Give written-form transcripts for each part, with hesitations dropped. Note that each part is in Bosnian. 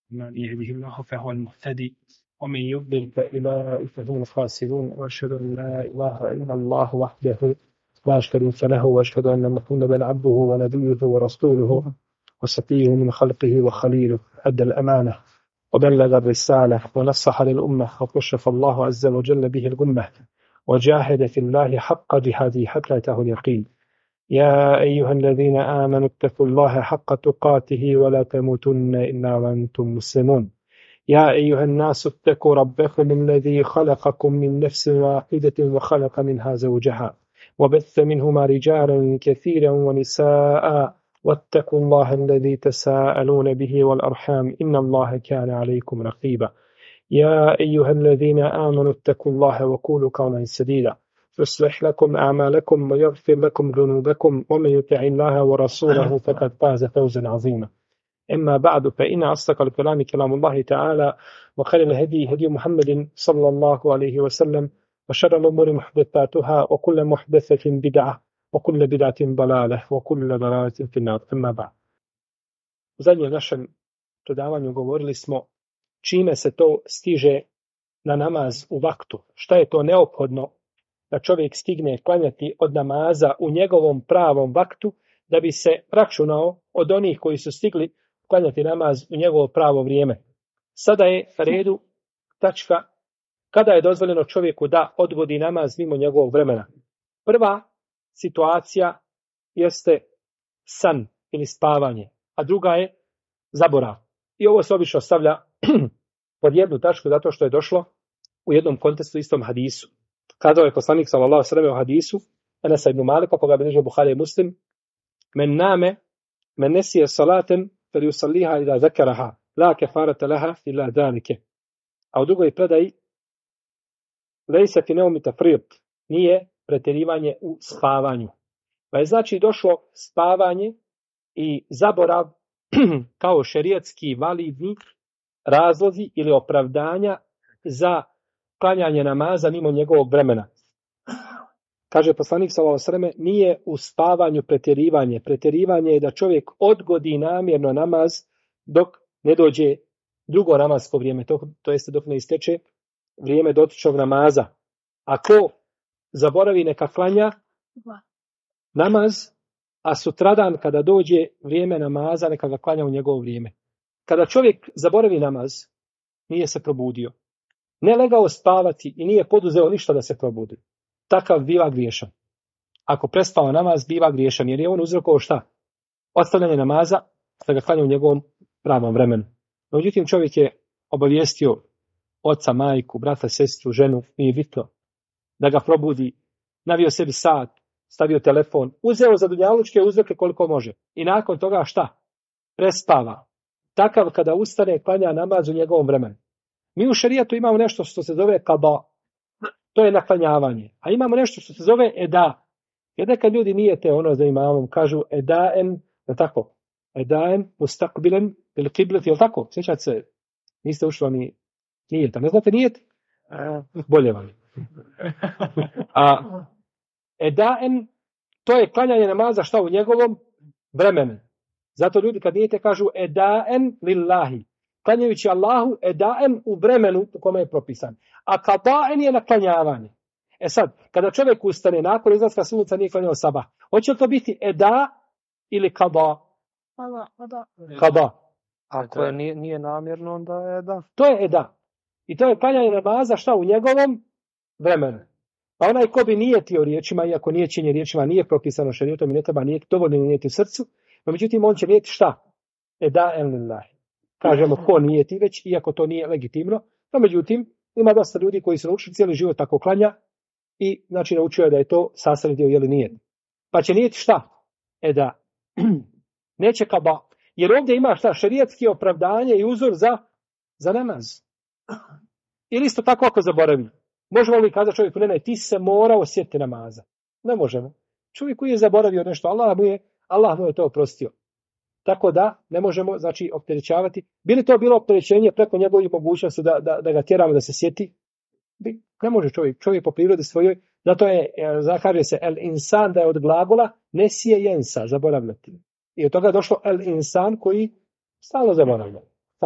من يهده الله فهو المهتدي ومن يضلل فأولئك هم الخاسرون وأشهد أن لا إله إلا الله وحده لا شريك له وأشهد أن محمدا عبده ونبيه ورسوله وصفيه من خلقه وخليله أدى الأمانة وبلغ الرسالة ونصح للأمة وكشف الله عز وجل به الغمة وجاهد في الله حق جهاده حتى أتاه اليقين. يا أيها الذين آمنوا اتقوا الله حق تقاته ولا تموتن إلا وأنتم مسلمون. يا أيها الناس اتقوا ربكم الذي خلقكم من نفس واحدة وخلق منها زوجها وبث منهما رجالا كثيرا ونساء واتقوا الله الذي تساءلون به والأرحام إن الله كان عليكم رقيبا. يا أيها الذين آمنوا اتقوا الله وقولوا قولا سديدا يصلح لكم أعمالكم ويغفر لكم ذنوبكم ومن يطع الله ورسوله فقد فاز فوزا عظيما. أما بعد فإن أصدق الكلام كلام الله تعالى وخير الهدي هدي محمد صلى الله عليه وسلم وشر الأمور محدثاتها وكل محدثة بدعة وكل بدعة ضلالة وكل ضلالة في النار. أما بعد. U zadnjem našem predavanju govorili smo čime se to stiže na namaz u vaktu. Šta je to neophodno da čovjek stigne klanjati od namaza u njegovom pravom vaktu da bi se računao od onih koji su stigli klanjati namaz u njegovo pravo vrijeme. Sada je na redu tačka kada je dozvoljeno čovjeku da odgodi namaz mimo njegovog vremena. Prva situacija jeste san ili spavanje, a druga je zaborav. I ovo se obično stavlja pod jednu tačku zato što je došlo u jednom kontekstu istom hadisu. Kazao je poslanik sallallahu alejhi ve sellem u hadisu Enesa ibn Malika koga bilježi Buhari i Muslim: men nesiye salaten فَلْيُصَلِّيهَا إِذَا ذَكَرَهَا لَا كَفَارَةَ لَهَا إِلَّا ذَلِكَ. A u drugoj predaji لَيْسَ فِي نَوْمِ تَفْرِيطٌ, nije pretjerivanje u spavanju. Pa je znači došlo spavanje i zaborav kao šerijatski validni razlozi ili opravdanja za klanjanje namaza mimo njegovog vremena. Kaže poslanik sallallahu alejhi ve sellem, nije u spavanju pretjerivanje. Pretjerivanje je da čovjek odgodi namjerno namaz dok ne dođe drugo namasko vrijeme, to jeste dok ne isteče vrijeme dotičnog namaza. Ako zaboravi neka klanja namaz, a sutradan kada dođe vrijeme namaza neka ga klanja u njegovo vrijeme. Kada čovjek zaboravi namaz, nije se probudio, ne legao spavati i nije poduzeo ništa da se probudi, takav biva griješan. Ako prespao namaz, biva griješan, jer je on uzrokovao šta? Ostavljanje namaza, da ga klanja u njegovom pravom vremenu. Međutim, čovjek je obavijestio oca, majku, brata, sestru, ženu, nije bitno, da ga probudi, navio sebi sat, stavio telefon, uzeo za dunjalučke uzroke koliko može. I nakon toga šta? Prespava. Takav kada ustane, klanja namaz u njegovom vremenu. Mi u šerijatu imamo nešto što se zove kada. To je naklanjavanje. A imamo nešto što se zove eda. Jer nekad ljudi nijete ono za imamom, kažu edaen, je tako? Edaen, mustakbilen, ili kiblet, je tako? Sjećate se, niste ušli ni nijeta. Ne znate nijet? Bolje vam. A edaen, to je klanjanje namaza šta u njegovom vremenu. Zato ljudi kad nijete kažu edaen lillahi. Klanjajući Allahu edaen u vremenu u kome je propisan. A kadaen je naklanjavanje. E sad, kada čovjek ustane nakon izlaska sunca nije klanjao sabah, hoće li to biti eda ili kada? Kada. Ako je nije namjerno, onda je eda. To je eda. I to je klanjanje namaza šta u njegovom vremenu. Pa onaj ko bi nijetio riječima, iako nijećenje riječima nije propisano šerijatom i ne treba dovoljno nijeti u srcu, no međutim on će nijeti šta? Eda en lillahi. Kažemo ko nijeti već, iako to nije legitimno, no međutim ima dosta ljudi koji su naučili cijeli život tako klanja i znači naučio je da je to sastavni dio jeli nijet. Pa će nijeti šta? Eda. Neće kaba. Jer ovdje ima šta? Šerijatski opravdanje i uzor za namaz. Ili isto tako ako zaboravi. Možemo li kazati čovjeku, ne, ti se morao sjetiti namaza. Ne možemo. Čovjek koji je zaboravio nešto, Allah mu je to oprostio. Tako da ne možemo znači opterećavati. Bi li to bilo opterećenje preko njegovih mogućnosti da ga tjeramo da se sjeti? Ne može čovjek po prirodi svojoj. Zato je, kaže se el insan, da je od glagola nesije jensa, zaboravljati. I od toga je došlo el insan koji stalno zaboravlja. Stalno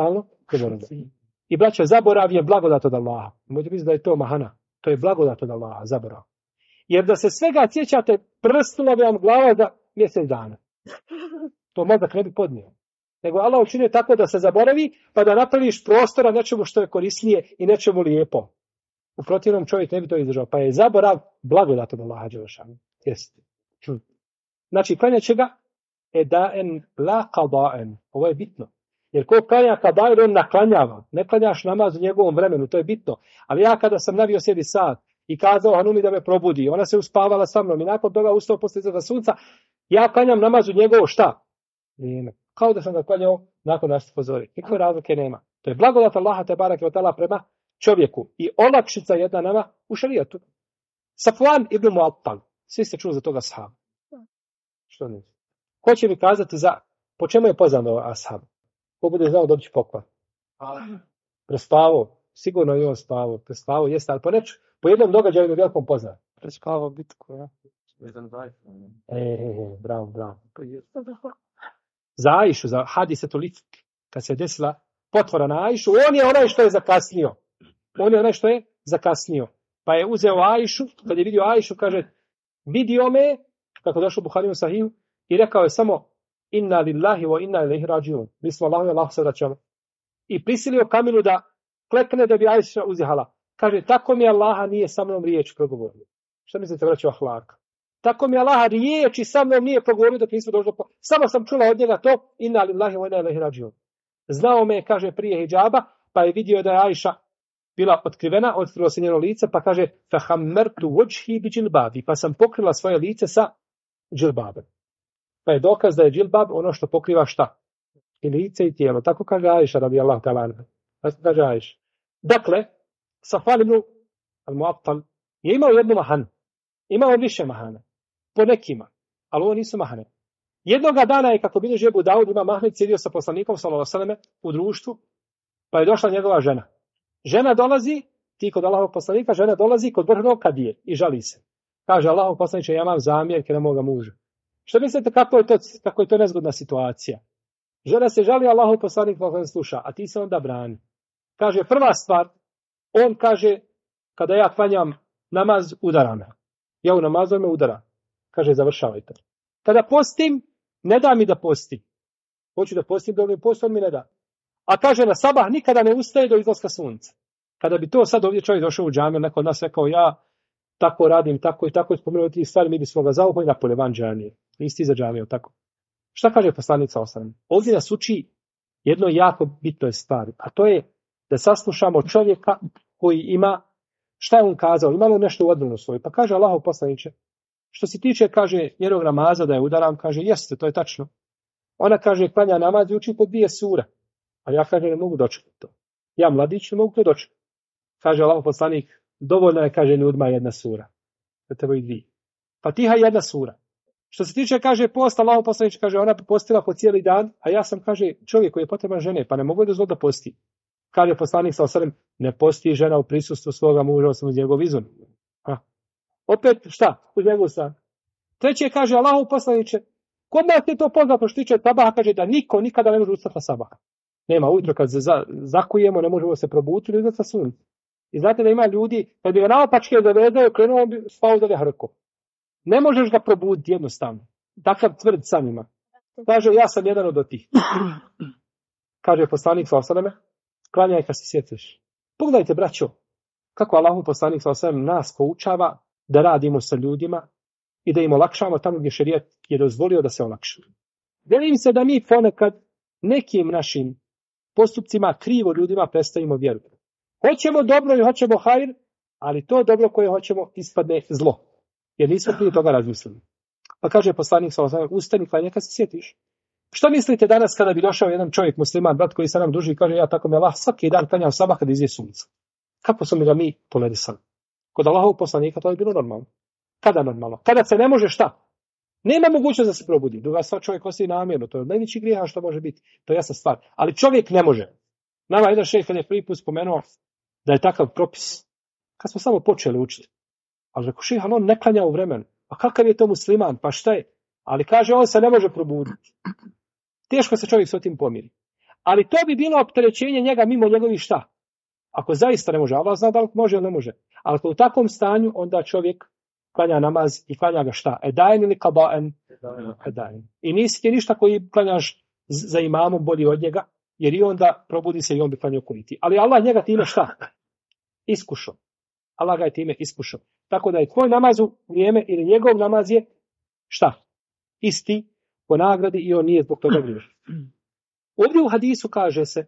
I braća, zaborav je blagodat od Allaha. Možete misliti da je to mahana. To je blagodat od Allaha, zaborav. Jer da se svega sjećate, prstula bi vam glava za mjesec dana. To mozak ne bi podnio. Nego Allah učinio tako da se zaboravi, pa da napraviš prostora nečemu što je korisnije i nečemu lijepo. U protivnom čovjek ne bi to izdržao. Pa je zaborav blagodat od Allaha dželešanu. Jeste. Znači, klanjat će ga edaen la qadaen. Ovo je bitno. Jer ko klanja kadaen, on naklanjava. Ne klanjaš namaz u njegovom vremenu, to je bitno. Ali ja kada sam navio sebi sat i kazao Hanumi da me probudi, ona se uspavala sa mnom i nakon toga ustao poslije izaza sunca, ja klanjam namaz u njegovo šta? Vrijeme. Kao da sam ga klanjao nakon nas pozori. Nikakve razlike nema. To je blagodat Allaha te bareke ve taala prema čovjeku. I olakšica jedna nama u šerijatu. Safwan ibn Mu'attal. Svi ste čuli za toga ashaba. Što ne? Ko će mi kazati po čemu je poznat ovaj ashab? Ko bude znao dobiti pokvar? Prespavao. Sigurno je on spavao. Prespavao jeste, ali po jednom događaju je velikom poznat. Prespavao bitku, ja. Bravo. Za Ajšu, za hadisetu Lifk, kad se desila potvora na Ajšu, on je onaj što je zakasnio. Pa je uzeo Ajšu, kad je vidio Ajšu, kaže, vidio me, kako došlo u Buharinu Sahiju, i rekao je samo, inna lillahi wa inna ilaihi rađiun. Mi smo Allahu i Allah se vraćamo. I prisilio Kamilu da klekne da bi Ajša uzjehala. Kaže, tako mi Allaha nije sa mnom riječ progovorio. Šta mislite, vraću ahlaka? Tako mi Allaha riječi sa mnom nije progovorio dok nismo došli do... Samo sam čula od njega to, inna lillahi wa inna ilaihi rađiun. Znao me, kaže, prije hidžaba, pa je vidio da je Ajša bila otkrivena, otkrilo se njeno lice, pa kaže, fahammertu wajhi bi džilbabi, pa sam pokrila svoje lice sa džilbabem. Pa je dokaz da je džilbab ono što pokriva šta? I lice i tijelo. Tako kaže Ajša, radijallahu ta'ala anha. Tako kaže Ajša. Dakle, Safwan ibn al-Mu'attal je imao jednu mahanu. Imao više mahana. Po nekima. Ali ovo nisu mahane. Jednoga dana je, kako bilježi Ebu Daud, ima Mahmed sjedio sa poslanikom s.a.v. u društvu, pa je došla njegova žena. Žena dolazi, ti kod Allahovog poslanika, žena dolazi kod vrhovnog kadije i žali se. Kaže, Allahov poslaniče, ja imam zamjerke na moga muža. Što mislite kako je to nezgodna situacija? Žena se žali, Allahov poslanik sluša, a ti se onda brani. Kaže, prva stvar, on kaže, kada ja klanjam namaz, udara me. Ja u namazu me udara. Kaže, završavajte. Kada postim, ne da mi da postim. Hoću da postim, da mi posti, on mi ne da. A kaže, na sabah nikada ne ustaje do izlaska sunca. Kada bi to sad ovdje čovjek došao u džamiju, neko od nas rekao, ja tako radim, tako i tako, spomenuo ti stvari, mi bismo ga zaupali na polje van džamije. Isti za džamiju, tako. Šta kaže poslanica osam? Ovdje nas uči jedno jako bitno stvari, a to je da saslušamo čovjeka koji ima, šta je on kazao, imalo nešto u odbranu svoju. Pa kaže Allahov poslaniče, što se tiče, kaže, njenog namaza da je udaram, kaže, jeste, to je tačno. Ona kaže, klanja namaz i uči po 2 sura. A ja kaže, ne mogu dočekati to. Ja mladić ne mogu to dočekati. Kaže Allahov poslanik, dovoljno je, kaže, ne udma 1 sura. Da treba i 2. Fatiha 1 sura. Što se tiče, kaže, post, Allahov poslanik, kaže, ona postila po cijeli dan, a ja sam, kaže, čovjek koji je potreban žene, pa ne mogu da posti. Kaže poslanik s.a.v. ne posti žena u prisustvu svoga muža, osim uz njegov izun. Opet, šta? Uz njegov stan. Treće, kaže Allahov poslaniče, kod nas je to poznato što tiče sabaha, kaže da niko nikada ne može ustati na sabaha. Nema, ujutro kad zakujemo, ne možemo se probuditi ili uzeti sa sunce. I znate da ima ljudi, kad bi ga naopačke zavezao, krenuo bi spao za hrku. Ne možeš ga probuditi jednostavno. Takav tvrd sam ima. Kaže, ja sam jedan od tih. Kaže poslanik s.a.v. klanjaj kad se sjetiš. Pogledajte, braćo, kako Allahov poslanik s.a.v. nas poučava da radimo sa ljudima i da im olakšamo tamo gdje šerijat je dozvolio da se olakša. Velim se da mi ponekad nekim našim postupcima krivo ljudima predstavimo vjeru. Hoćemo dobro i hoćemo hajr, ali to dobro koje hoćemo ispadne zlo. Jer nismo prije toga razmislili. Pa kaže poslanik s.a.v. ustani, klanjaj kad se sjetiš. Što mislite danas kada bi došao jedan čovjek musliman, brat koji se nam duži i kaže, ja tako me Allah svaki dan klanjam sabah kada izje sunce. Kako su mi ga mi tolerisali? Kod Allahovog poslanika to je bilo normalno. Kada normalno? Kada se ne može šta? Nema mogućnost da se probudi. Druga stvar, čovjek ostaje namjerno. To je najveći grijeha što može biti. To je jasna stvar. Ali čovjek ne može. Nama jedan šejh kad je prvi put spomenuo da je takav propis. Kad smo samo počeli učiti. Ali rekao, šejh, ali on ne klanja u vremenu. Pa kakav je to musliman? Pa šta je? Ali kaže, on se ne može probuditi. Teško se čovjek s tim pomiri. Ali to bi bilo opterećenje njega mimo njegovih šta? Ako zaista ne može, Allah zna da li može ili ne može. Ali ako u takvom stanju, onda čovjek klanja namaz i klanja ga šta? Edajen ili kabaen? Edajen. I nisi ti ništa koji klanjaš za imamom bolji od njega, jer i onda probudi se i on bi klanjao kuniti. Ali Allah njega time šta? Iskušao. Allah ga je time iskušao. Tako da je tvoj namaz u vrijeme ili njegov namaz je šta? Isti po nagradi i on nije zbog toga griješan. Ovdje u hadisu kaže se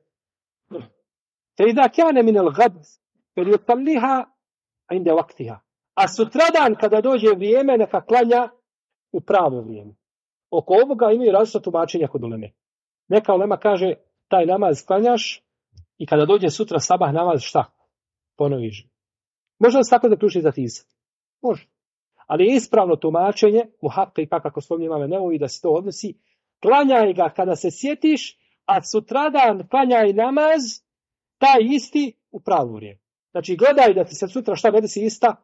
فَإِذَا كَانَ مِنَ الْغَدْ فَلْيُصَلِّهَا عِنْدَ وَقْتِهَا. A sutradan kada dođe vrijeme neka klanja u pravo vrijeme. Oko ovoga imaju različita tumačenja kod uleme. Neka ulema kaže taj namaz klanjaš i kada dođe sutra sabah namaz šta? Ponoviš. Može li se tako zaključiti za tisa? Može. Ali je ispravno tumačenje, muhakki kako spominje imame Nevovi da se to odnosi, klanjaj ga kada se sjetiš, a sutradan klanjaj namaz taj isti u pravo vrijeme. Znači gledaj da ti se sutra šta ne desi ista.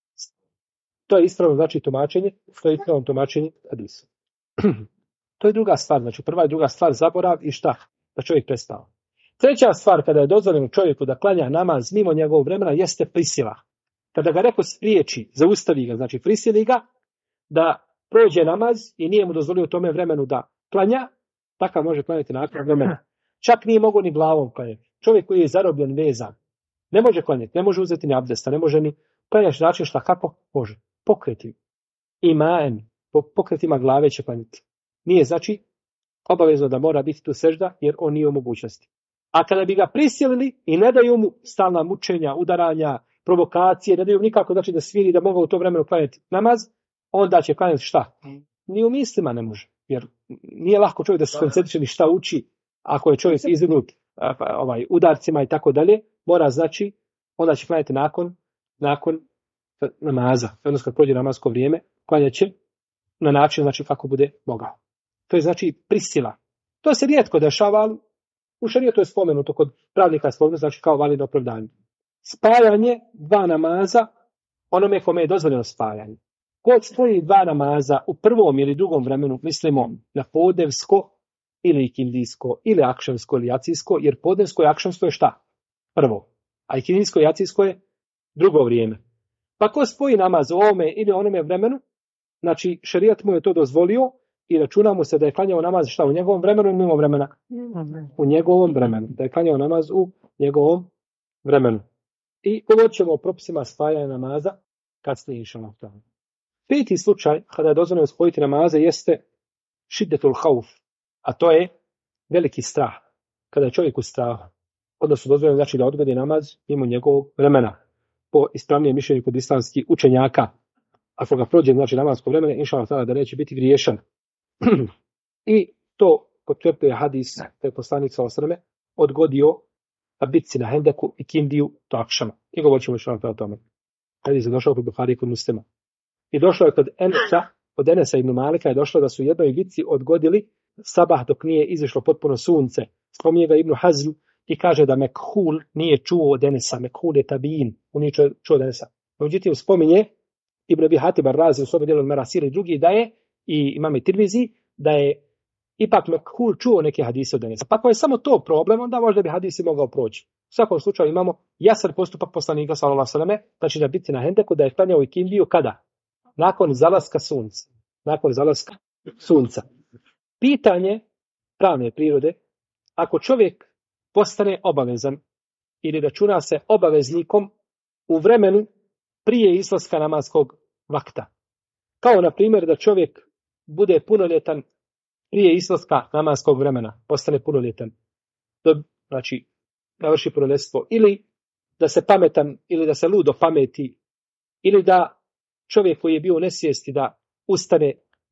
To je ispravno znači tumačenje, to je ispravno tumačenje hadisa. To je druga stvar, znači prva i druga stvar zaborav i šta? Da čovjek prestao. Treća stvar kada je dozvoljeno čovjeku da klanja namaz mimo njegovog vremena jeste prisila. Kada ga neko spriječi, zaustavi ga, znači prisili ga da prođe namaz i nije mu dozvolio u tome vremenu da klanja, takav može klanjati nakon vremena. Čak nije mogo ni glavom klanjati. Čovjek koji je zarobljen, vezan, ne može klanjati, ne može uzeti ni abdesta, ne može ni klanjati način šta kako može. Pokreti. Imaen, pokretima glave će klanjati. Nije znači obavezno da mora biti tu sežda jer on nije u mogućnosti. A kada bi ga prisilili i ne daju mu stalna mučenja, udaranja, provokacije, ne daju nikako znači da sviri da mogu u to vremenu klanjati namaz, onda će klanjati šta? Ni u mislima ne može. Jer nije lahko čovjek da se koncentriše ni šta uči ako je čovjek izvrgnut udarcima i tako dalje, mora znači, onda će klanjati nakon namaza. Odnosno kad prođe namasko vrijeme, klanjat će na način znači kako bude mogao. To je znači prisila. To se rijetko dešava, ali u šerijetu je spomenuto kod pravnika je spomenuto, znači kao validno opravdanje. Spajanje dva namaza, onome kome je dozvoljeno spajanje. Kod spoji dva namaza u prvom ili drugom vremenu, mislimo na podnevsko ili ikindijsko, ili akšamsko ili jacijsko, jer podnevsko i akšamsko je šta? Prvo. A ikindijsko i jacijsko je drugo vrijeme. Pa ko spoji namaz u ovome ili onome vremenu, znači šerijat mu je to dozvolio i računamo se da je klanjao namaz šta u njegovom vremenu ili mimo vremena? U njegovom vremenu. Da je klanjao namaz u njegovom vremenu. I govorit ćemo o propisima spajanja namaza kasnije inšallah. Peti slučaj kada je dozvoljeno spojiti namaze jeste šiddetul hauf, a to je veliki strah. Kada je čovjek u strahu, odnosno dozvoljeno znači da odgodi namaz mimo njegovog vremena. Po ispravnijem mišljenju kod islamskih učenjaka, ako ga prođe znači namasko vremena, inšallah da neće biti griješan. I to potvrđuje hadis da je poslanik sallallahu alejhi ve sellem odgodio bitci na Hendeku i Kindiju do akšama. I govorit ćemo inšallah o tome. Hadis je došao kod Buhari i kod Muslima. I došlo je od Enesa ibn Malika je došlo da su u jednoj bitci odgodili sabah dok nije izišlo potpuno sunce. Spominje ga Ibn Hazm i kaže da Mekhul nije čuo od Enesa. Mekhul je tabiin. On nije čuo od Enesa. Međutim, spominje Ibn Abi Hatim ar-Razi u svome dijelu Merasir i drugi da je, i imam Tirmizi, da je ipak Mekhul čuo neke hadise od Enesa. Pa ako je samo to problem, onda možda bi hadisi mogao proći. U svakom slučaju imamo jasan postupak poslanika sallallahu alejhi ve selleme, znači da biti na Hendeku, da je klanjao i Kindiju kada? Nakon zalaska sunca. Nakon zalaska sunca. Pitanje pravne prirode, ako čovjek postane obavezan ili računa se obaveznikom u vremenu prije izlaska namaskog vakta. Kao na primjer da čovjek bude punoljetan prije izlaska namaskog vremena, postane punoljetan. Znači, navrši punoljetstvo. Ili da se pametan, ili da se ludo pameti, ili da čovjek koji je bio u nesvijesti da ustane,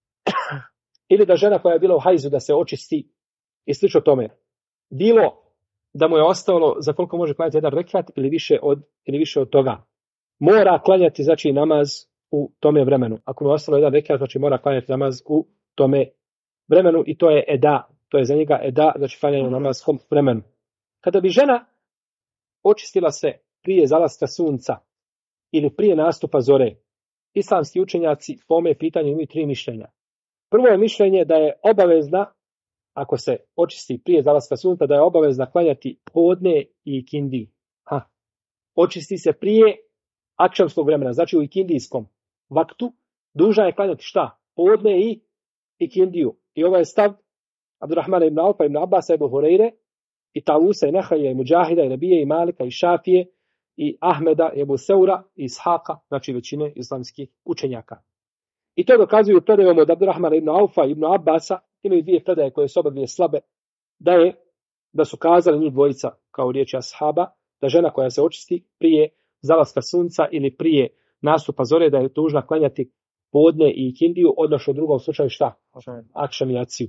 ili da žena koja je bila u hajzu da se očisti i slično tome. Bilo da mu je ostalo za koliko može klanjati jedan rekat ili više od toga. Mora klanjati znači namaz u tome vremenu. Ako mu je ostalo jedan rekat, znači mora klanjati namaz u tome vremenu i to je eda. To je za njega eda, znači klanjanje u namazskom vremenu. Kada bi žena očistila se prije zalaska sunca ili prije nastupa zore, islamski učenjaci po ome pitanju imaju tri mišljenja. Prvo je mišljenje da je obavezna ako se očisti prije zalaska sunca, da je obavezno klanjati podne i ikindiju. Očisti se prije akšamskog vremena, znači u ikindijskom vaktu, dužan je klanjati šta? Podne i ikindiju. I ovaj je stav Abdurrahmana ibn Aufa, ibn Abbasa, ibn Hureyre, i Tavusa, i Nehaja, i Mujahida, i Rabije, i Malika, i Šafije, i Ahmeda, i Ebu Seura, i Ishaqa, znači većine islamskih učenjaka. I to dokazuju predajom od Abdurrahmana ibn Aufa, ibn Abbasa, imaju dvije predaje koje su obadvije slabe, da su kazali njih dvojica, kao riječi ashaba, da žena koja se očisti prije zalaska sunca ili prije nastupa zore, da je dužna klanjati podne i ikindiju, odnosno u drugom slučaju šta? Akšam i jaciju.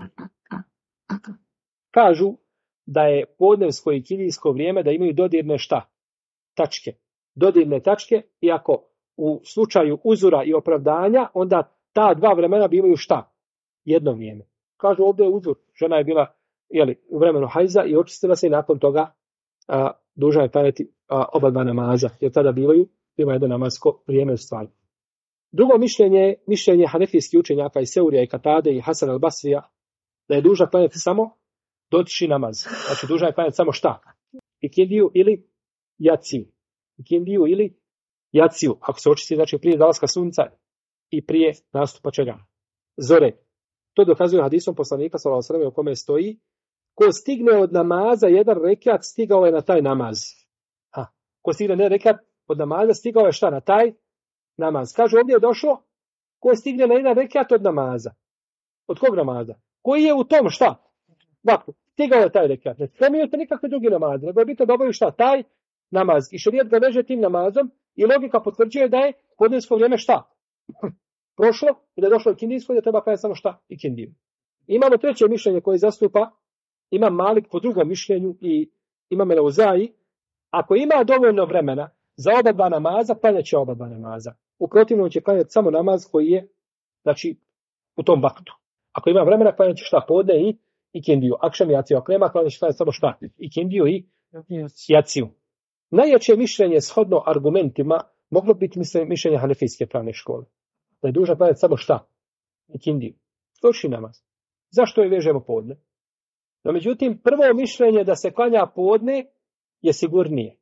Kažu da je podnevsko i ikindijsko vrijeme da imaju dodirne šta? Tačke. Dodirne tačke, i ako u slučaju uzora i opravdanja, onda ta dva vremena bivaju šta? Jedno vrijeme. Kažu ovdje je uzor. Žena je bila u vremenu hajza i očistila se i nakon toga dužna je klanjati oba dva namaza, jer tada biva jedno namazsko vrijeme u stvari. Drugo mišljenje hanefijskih učenjaka i Seurija i Katade i Hasan al-Basrija, da je dužna klanjati samo dotični namaz. Znači dužna je klanjati samo šta? Ikindiju ili jaciju. Ikindiju ili jaciju. Ako se očisti, znači prije zalaska sunca i prije nastupa čega? Zore. To dokazuje hadisom poslanika sallallahu alejhi ve sellem u kome stoji: ko stigne od namaza jedan rekat, stigao je na taj namaz. Ko stigne ne rekat od namaza, stigao je šta? Na taj namaz. Kaže, ovdje je došlo ko stigne na jedan rekat od namaza. Od kog namaza? Koji je u tom šta? Dakle, stigao je taj rekat. Ne spominjete nikakve drugi namaze, nego je bitno da obavio šta? Taj namaz. I šerijat ga veže tim namazom i logika potvrđuje da je podnevsko vrijeme šta? Prošlo i da je došlo ikindijsko, da treba klanjati samo šta? Ikindiju. Imamo treće mišljenje koje zastupa Imam Malik po drugom mišljenju i Imam Elauzaji. Ako ima dovoljno vremena za oba dva namaza, klanjat će oba dva namaza. U protivnom će klanjati samo namaz koji je, znači, u tom vaktu. Ako ima vremena, klanjat će šta? Podne i ikindiju. Akšam i jaciju. Ako nema, klanjat će klanjati samo šta? Ikindiju i jaciju. Najjače mišljenje shodno argumentima moglo biti mišljenje hanefijske pravne škole. Da je dužan klanjati samo šta? Ikindiju. Došli namaz. Zašto je vežemo podne? No, međutim, prvo mišljenje da se klanja podne je sigurnije.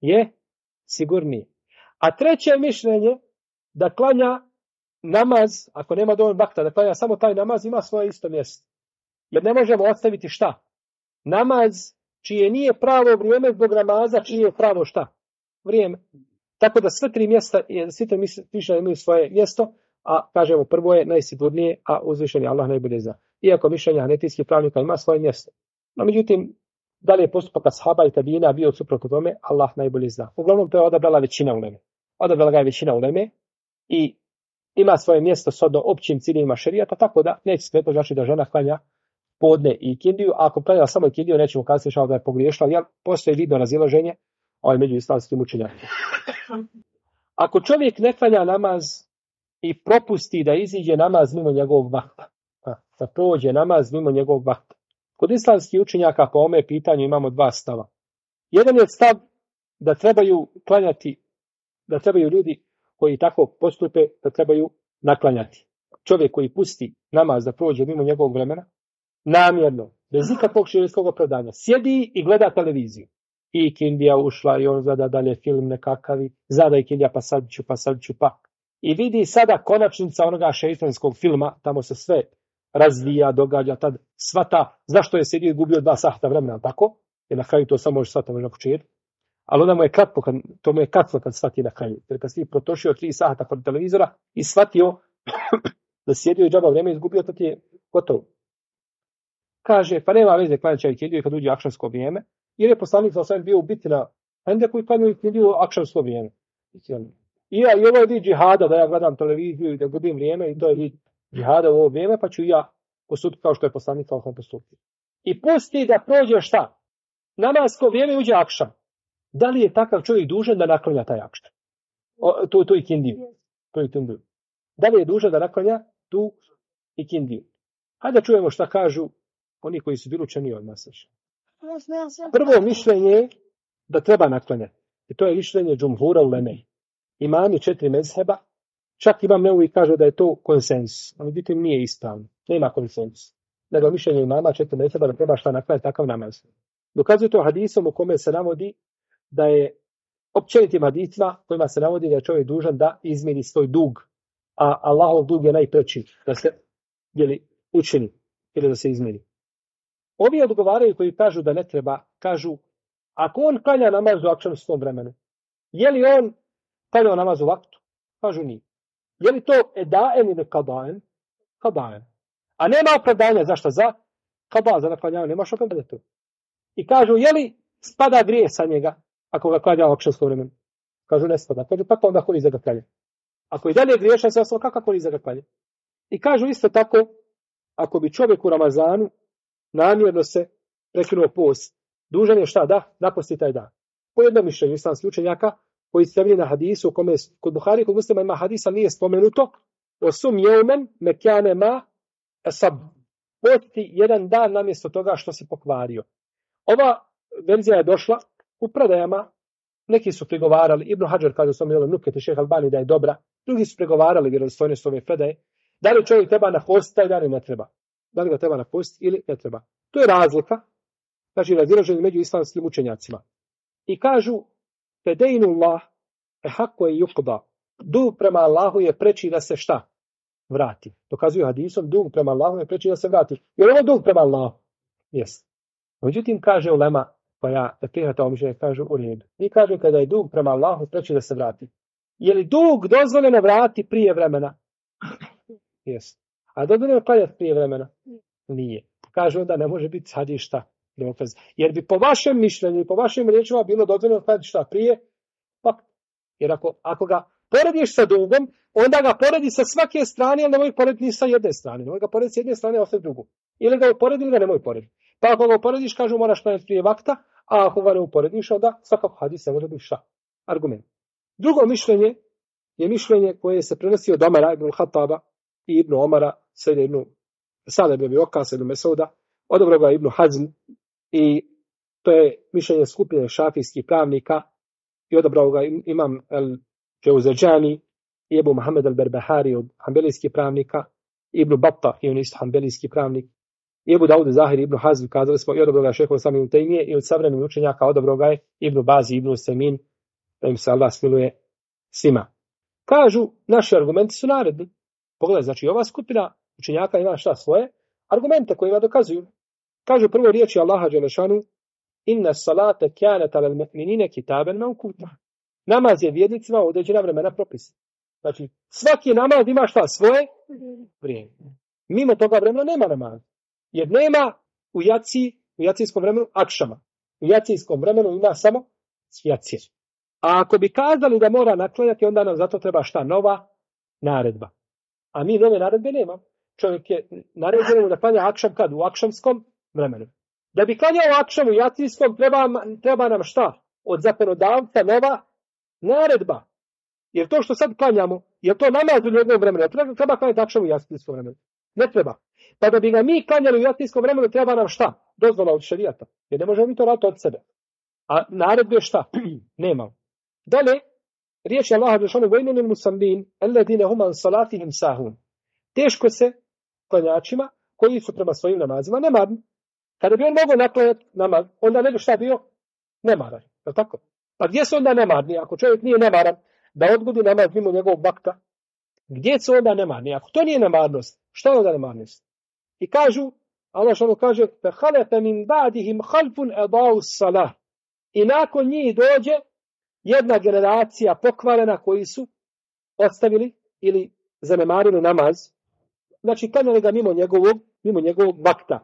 A treće mišljenje da klanja namaz, ako nema dovoljno vakta, da klanja samo taj namaz, ima svoje isto mjesto. Jer ne možemo ostaviti šta? Namaz čije nije pravo vrijeme zbog namaza, čije je pravo šta? Vrijeme. Tako da sve tri mišljenja imaju svoje mjesto, a kažemo prvo je najsigurnije, a uzvišeni Allah najbolje zna. Iako mišljenja hanefijskih pravnika ima svoje mjesto. No, međutim, da li je postupak ashaba i tabijina bio suprotno tome, Allah najbolje zna. Uglavnom, to je odabrala većina uleme. Odabrala ga je većina uleme i ima svoje mjesto shodno općim ciljevima šerijata, tako da neće smetno znači da žena klanja podne i ikindiju, a ako klanja samo ikindiju, nećemo kazati da je pogriješila, jer postoji vidno razilaženje među islamskim učenjacima. Ako čovjek ne klanja namaz i propusti da iziđe namaz mimo njegovog vakta, da prođe namaz mimo njegovog vakta. Kod islamskih učenjaka po ome pitanju imamo dva stava. Jedan je stav da trebaju klanjati, da trebaju ljudi koji tako postupe, da trebaju naklanjati. Čovjek koji pusti namaz da prođe mimo njegovog vremena, namjerno, bez ikakvog šerijskog opravdanja, sjedi i gleda televiziju. I ikindija ušla i on gleda dalje film nekakavi, zada ikindija pa sad ću. I vidi sada konačnica onoga šeitanskog filma, tamo se sve razvija, događa, tad svata, zašto je sjedio i gubio 2 sata vremena, tako? Jer na kraju to samo može shvatiti na početku. Ali onda mu je kratko kad shvati na kraju. Jer kad si protošio 3 sata kod televizora i shvatio da sjedio i džaba vreme izgubio, to ti je gotovo. Kaže, pa nema veze klanjaća ikindiju kad uđe akšamsko vrijeme, jer je poslanik sa osvijem bio u biti na Hendeku i klanjaju ikindiju akšamsko vrijeme. I ovo je vid džihada, da ja gledam televiziju i da gubim vrijeme, i to je vid džihada u ovo vrijeme, pa ću ja postupiti kao što je poslanik sa osvijem postupio. I pusti da prođe šta? Namasko vrijeme uđe akšam. Da li je takav čovjek dužan da naklanja taj akšam? Tu ikindiju. Da li je dužan da naklanja tu ikindiju? Hajde da čujemo šta kažu oni koji su bili učeni od nas. Prvo mišljenje je da treba naklanjati. I to je mišljenje džumhura uleme. Imami 4 mezheba, čak Imam Nevevi kaže da je to konsensus. Ali međutim nije ispravno. Nema konsensus. nego mišljenje imama četiri ne treba da treba šta naklanjati takav namaz. Dokazuje to hadisom u kome se navodi da je općenitim hadisima kojima se navodi da je čovjek dužan da izmiri svoj dug, a Allahov dug je najpreći da se učini ili da se izmiri. Ovi odgovaraju koji kažu da ne treba, kažu ako on klanja namaz u akšamskom vremenu, je li on klanjao namaz u vaktu? Kažu nije. Je li to edaen ili kadaen? Kadaen. A nema opravdanja, zašto? Za kada, za naklanjavanje, nemaš opravdanja to. I kažu, je li spada grije sa njega ako ga klanja u akšamskom vremenu? Kažu, ne spada. Kažu, pa onda korizi ga klanja. Ako i dalje griješan se ostalo, kako korizi ga klanja? I kažu isto tako, ako bi čovjek u Ramazanu namjerno se prekinuo post, dužan je šta? Da naposti taj dan. Po jednom mišljenju islamskih učenjaka koji se temelji na hadisu u kome kod Buhari, kod Muslima ima hadisa nije spomenuto o sum jeumen mekjane ma esab. Posti jedan dan namjesto toga što se pokvario. Ova verzija je došla u predajama, neki su prigovarali, Ibn Hadžar kaže u svom jelom Nukete Šejh Albani da je dobra, drugi su prigovarali vjerodostojnost ove predaje, da li čovjek treba napostiti taj dan ili ne treba. Da li ga treba napostiti ili ne treba. To je razlika, znači razilaženje među islamskim učenjacima. I kažu, fedejnullah ehako je yuqda. Dug prema Allahu je preči da se šta? Vrati. Dokazuju hadisom, dug prema Allahu je preči da se vrati. Jer ovo dug prema Allahu? Jest. Međutim, kaže ulema, pa ja da prihvata ovo mišljenje, kažu u redu. I kažu kada je dug prema Allahu preči da se vrati. Je li dug dozvoljeno vrati prije vremena? Jest. A dozvoljeno klanjati prije vremena? Nije. Kažu onda ne može biti sad i šta. Jer bi po vašem mišljenju i po vašim riječima bilo dozvoljeno klanjati šta prije? Pa, jer ako ga porediš sa dugom, onda ga poredi sa svake strane, ali nemoj porediti ni sa jedne strane. Nemoj ga porediti s jedne strane, ostaje drugu. Ili ga uporedi ili ga nemoj porediti. Pa ako ga uporediš, kažu moraš klanjati prije vakta, a ako ga ne uporediš, onda svakako hadis ne može biti šta? Argument. Drugo mišljenje je mišljenje koje se prenosi od Omara ibn Khattaba i ibn Omara, Sejda ibn Sada ibn Okas, ibn Mesauda, odobro ga ibn Hazm i to je mišljenje skupine šafijskih pravnika i odobrao ga imam el-Džauzadžani i Ebu Mohamed al-Berbahari od hanbelijskih pravnika, Ibn Battah i on isto hanbelijski pravnik, i Ebu Daud Zahir ibn Hazm, kazali smo i odobrao ga šehol sami u Tejmije i od savremenih učenjaka odobrao ga je Ibn Bazi, Ibn Semin, da im se Allah smiluje svima. Kažu, naši argumenti su naredni. Pogledaj, znači ova skupina učenjaka ima šta svoje argumente kojima dokazuju. Kažu prvo riječi Allaha dželešanu: inna salate kanat alal mu'minina kitaban mawquta. Namaz je vjernicima u određena vremena propisan. Znači, svaki namaz ima šta svoje vrijeme. Mimo toga vremena nema namaz. Jer nema u jacijskom vremenu akšama. U jacijskom vremenu ima samo jacije. A ako bi kazali da mora naklanjati, onda nam zato treba šta? Nova naredba. A mi nove naredbe nemamo. Čovjek je naređen da klanja akšam kad? U akšamskom vremenu. Da bi klanjao akšam u jacijskom, treba nam šta? Od zakonodavca nova naredba. Jer to što sad klanjamo, je to namaz u njegovom vremenu. Treba klanjati akšam u jacijskom vremenu. Ne treba. Pa da bi ga mi klanjali u jacijskom vremenu, treba nam šta? Dozvola od šerijata. Jer ne možemo mi to raditi od sebe. A naredbe šta? Nemamo. Dalje, riječ je Allaha dželešanu vejnunil musallin alladine hum an salatihim sahun. Teško se klanjačima koji su prema svojim namazima nemarni. Kada bi on mogao naklanjati namaz, onda ne bi šta bio? Nemaran. Je li tako? Pa gdje su onda nemarni? Ako čovjek nije nemaran, da odgodi namaz mimo njegovog vakta, gdje su onda nemarni? Ako to nije nemarnost, što je onda nemarnost? I kažu, Allah što kaže, فَخَلَتَ مِنْ بَعْدِهِمْ خَلْفٌ أَضَاعُوا الصَّلَاةَ. I nakon njih dođe jedna generacija pokvarena koji su ostavili ili zanemarili namaz. Znači, klanjali ga mimo njegovog vakta.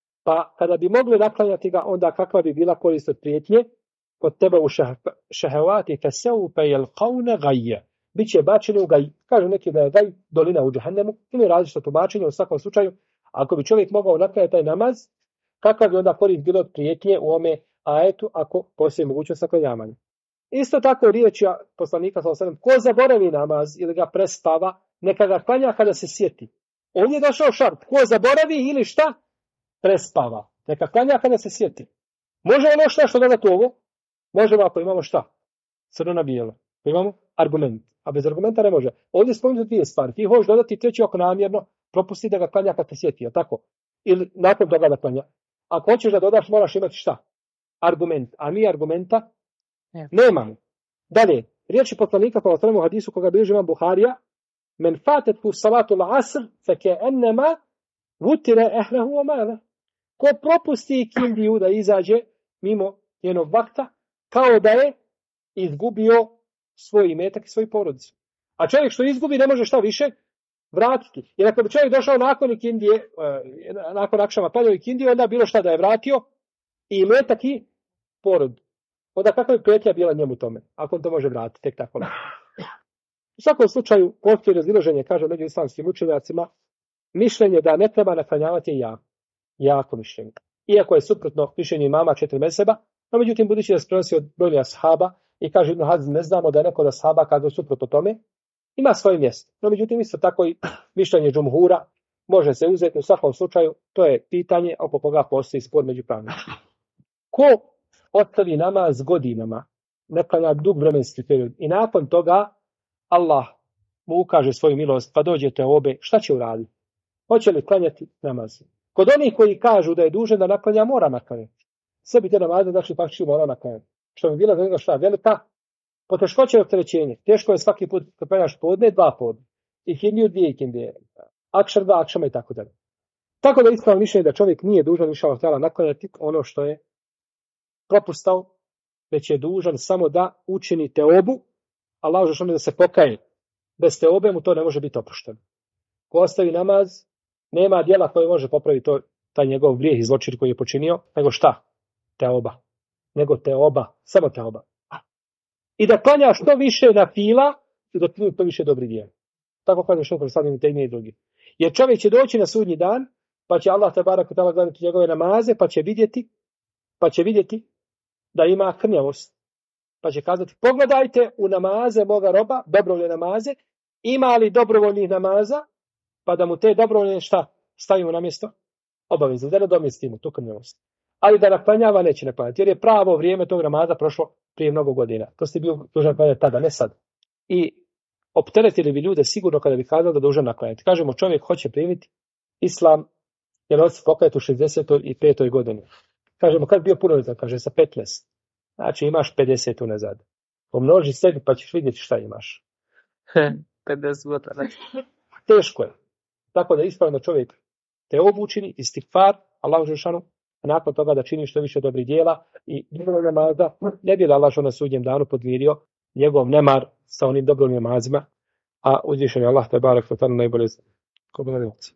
Pa kada bi mogli naklanjati ga, onda kakva bi bila korist od prijetnje? Kod tebe u šehevati feseupe jelqaune gajje. Biće bačeni u gaj. Kažu neki da je gaj dolina u džahennemu. Ili različito tumačenje u svakom slučaju. Ako bi čovjek mogao naklanjati taj namaz, kakva bi onda korist bila od prijetnje u ome ajetu ako postoji mogućnost naklanjavanja. Isto tako riječ poslanika sallallahu alejhi ve sellem, ko zaboravi namaz ili ga prespava, neka ga klanja kada se sjeti. On je došao šart, ko zaboravi ili šta? Prespava. Neka klanja kada se sjeti. Može ono što dodati ovo? Možemo ako imamo šta? Crno na bijelo. Imamo argument. A bez argumenta ne može. Ovdje spomenuti dvije stvari. Ti hoćeš dodati treći ako namjerno, propusti da ga klanja kad se sjeti. Je tako? ili nakon toga da klanja. Ako hoćeš da dodaš, moraš imati šta? Argument. A mi argumenta nemamo. Dalje, riječi poslanika po u hadisu koga bilježi imam Buharija, men fatetku salatu l'asr, feke ennema vutire ehlehu o male. Ko propusti kindiju da izađe mimo njenog vakta, kao da je izgubio svoj imetak i svoju porodicu. A čovjek što izgubi ne može šta više vratiti. Jer ako bi čovjek došao nakon ikindije, nakon akšama klanjao ikindiju, onda bilo šta da je vratio i imetak i porod. Onda kakva je prijetnja bila njemu tome, ako on to može vratiti, tek tako. U svakom slučaju, postoji razilaženje, kaže među islamskim učenjacima, mišljenje da ne treba naklanjavati je jako mišljenje. Iako je suprotno mišljenje imama 4 mezheba, no međutim, budući da se prenosi od brojnih ashaba i kaže Ibn Hazm, ne znamo da je neko od ashaba kada suprotno tome, ima svoje mjesto. No međutim, isto tako i mišljenje džumhura može se uzeti u svakom slučaju, to je pitanje oko koga postoji spor među pravnicima. Ko ostavi namaz godinama, ne klanja dug vremenski period i nakon toga Allah mu ukaže svoju milost, pa dođete obe, šta će uraditi? Hoće li klanjati namaz? Kod onih koji kažu da je dužan da naklanja, mora naklanjati. Sebi te namaze, znači faktički mora naklanjati. Što bi bila za njega šta? Velika poteškoća i opterećenje. Teško je svaki put kad klanjaš podne, 2 podne. Ikindiju, 2 ikindije. Akšar, 2 akšama i tako dalje. Tako da ispravno mišljenje da čovjek nije dužan više naklanjati ono što je propustao, već je dužan samo da učini teobu, Allah želi da se pokaje. Bez teobe mu to ne može biti oprošteno. Ko ostavi namaz, nema djela koje može popraviti taj njegov grijeh i zločin koji je počinio, nego šta? Teoba. Nego teoba. Samo teoba. I da klanja što više na fila, i da to više dobri djela. Tako kaže Šeikh Sadim Tejmije i drugi. Jer čovjek će doći na sudnji dan, pa će Allah te barak tala gledati njegove namaze, pa će vidjeti da ima krnjavost. Pa će kazati, pogledajte u namaze moga roba, dobrovoljne namaze, ima li dobrovoljnih namaza, pa da mu te dobrovoljne šta stavimo na mjesto obavezno, da ne domjestimo tu krnjavost. Ali da naklanjava neće naklanjati, jer je pravo vrijeme tog namaza prošlo prije mnogo godina. To ste bio dužan naklanjati tada, ne sad. I opteretili bi ljude sigurno kada bi kazali da dužan naklanjati. Kažemo, čovjek hoće primiti islam, jer on se pokajati u 65. godini. Kažemo, kad bio punoljetan, kaže sa 15. Znači imaš 50 unazad. Pomnoži sebi pa ćeš vidjeti šta imaš. 50 godina. Teško je. Tako da ispravno čovjek te obučini, istigfar, Allah žešanu, a nakon toga da čini što više dobrih djela i dobro namaza, ne bi Allah na sudnjem danu podmirio njegov nemar sa onim dobrom namazima, a uzvišen je Allah te barek to najbolje zna. Ko bi gledalci?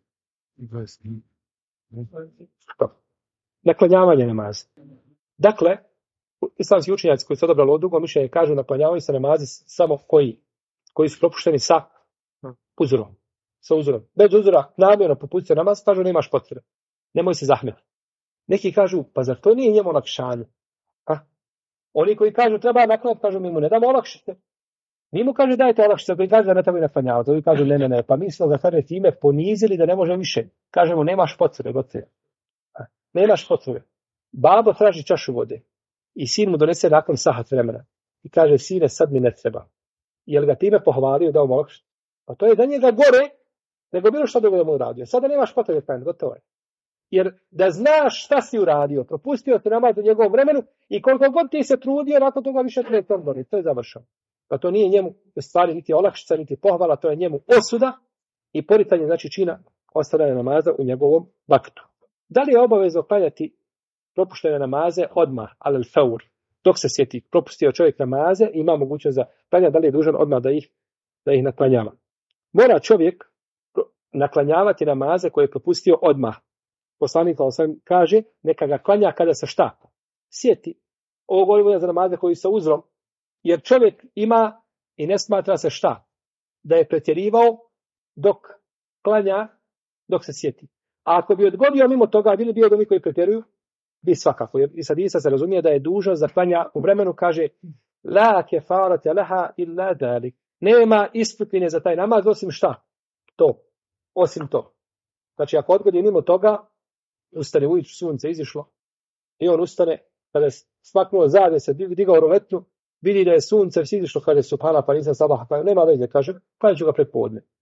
Naklanjavanje namaza. Dakle, islamski učenjaci koji su odabrali od drugog mišljenja kažu naklanjavaju se namazi samo koji su propušteni sa uzorom. Sa uzorom. Bez uzora namjerno propustiti namaz, kažu nemaš potrebe. Nemoj se zahmeti. Neki kažu, pa zar to nije njemu olakšanje? Oni koji kažu treba naklanjati, kažu mi mu ne damo olakšite. Mi mu kaže dajte olakšite, koji kaže da ne treba naklanjavati. Oni kažu ne, pa mi smo ga sada time ponizili da ne može više. Kažemo nemaš potrebe, gotovo. Nemaš potrebe. Babo traži čašu vode i sin mu donese nakon sahat vremena i kaže sine sad mi ne treba. Jel ga time pohvalio da mu olakšite? Pa to je da njega gore nego bilo što drugo da mu uradio. Sada nemaš potrebe, gotovo je. Jer da znaš šta si uradio, propustio te namaz u njegovom vremenu i koliko god ti se trudio, nakon toga više treba to odmoriti. To je završeno. Pa to nije njemu stvari niti olakšica, niti pohvala, to je njemu osuda i poricanje znači čina ostavljanja namaza u njegovom vaktu. Da li je obavezno klanjati propuštene namaze odmah, al faur, dok se sjeti, propustio čovjek namaze, ima mogućnost za klanja, da li je dužan odmah da ih naklanjava. Mora čovjek naklanjavati namaze koje je propustio odmah. Poslanik kaže, neka ga klanja kada se šta? Sjeti. Ovo govorimo za namaze koji su uzrom, jer čovjek ima i ne smatra se šta? Da je pretjerivao dok klanja, dok se sjeti. A ako bi odgodio mimo toga, bili bio od onih koji pretjeruju, bi svakako. Jer iz hadisa se razumije da je dužan za klanja u vremenu, kaže, la kefarate leha illa dalik. Nema isputine za taj namaz, osim šta? Osim to. Znači, ako odgodi mimo toga, ustane ujutru, sunce izišlo, i on ustane, kada je smaknuo zade, se digao roletnu, vidi da je sunce izišlo, kada je subhana, pa nisam sabah, pa nema veze, kaže, kada ću ga prepodne.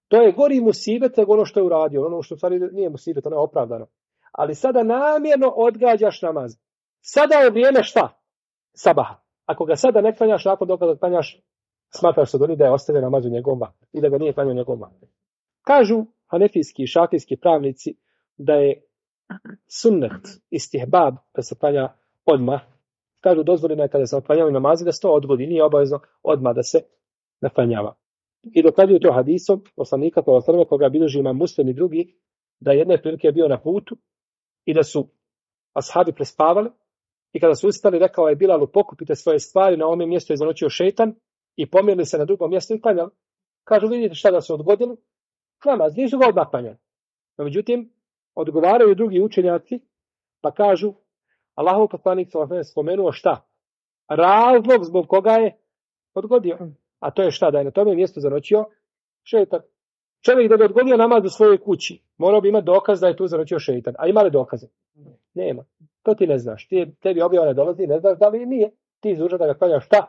To je gori musibet nego ono što je uradio. Ono što stvari nije musibet, ono je opravdano. Ali sada namjerno odgađaš namaz. Sada je vrijeme šta? Sabaha. Ako ga sada ne klanjaš, nakon toga da klanjaš, smatraš se da je ostavio namaz u njegovom vaktu i da ga nije klanjao u njegovom vaktu. Kažu hanefijski i šafijski pravnici da je sunnet istihbab da se klanja odmah. Kažu dozvoljeno je kada se oklanjaju namazi da se to odgodi, nije obavezno odmah da se naklanjava. I dokazuju to hadisom poslanika koga bilježi Imam Muslim i drugi, da jedne prilike je bio na putu i da su ashabi prespavali i kada su ustali rekao je Bilalu pokupite svoje stvari, na ovome mjestu je zanoćio šejtan i pomirili se na drugom mjestu i klanjali. Kažu vidite šta da su odgodili? Namaz, nisu ga odmah klanjali. No, međutim, odgovaraju drugi učenjaci pa kažu Allahov poslanik spomenuo šta? Razlog zbog koga je odgodio. A to je šta? Da je na tome mjestu zanoćio šejtan. Čovjek da bi odgodio namaz u svojoj kući, morao bi imati dokaz da je tu zanoćio šejtan. A ima li dokaze? Nema. To ti ne znaš. Tebi objava ne dolazi, ne znaš da li nije. Ti izdužan da ga klanjaš šta?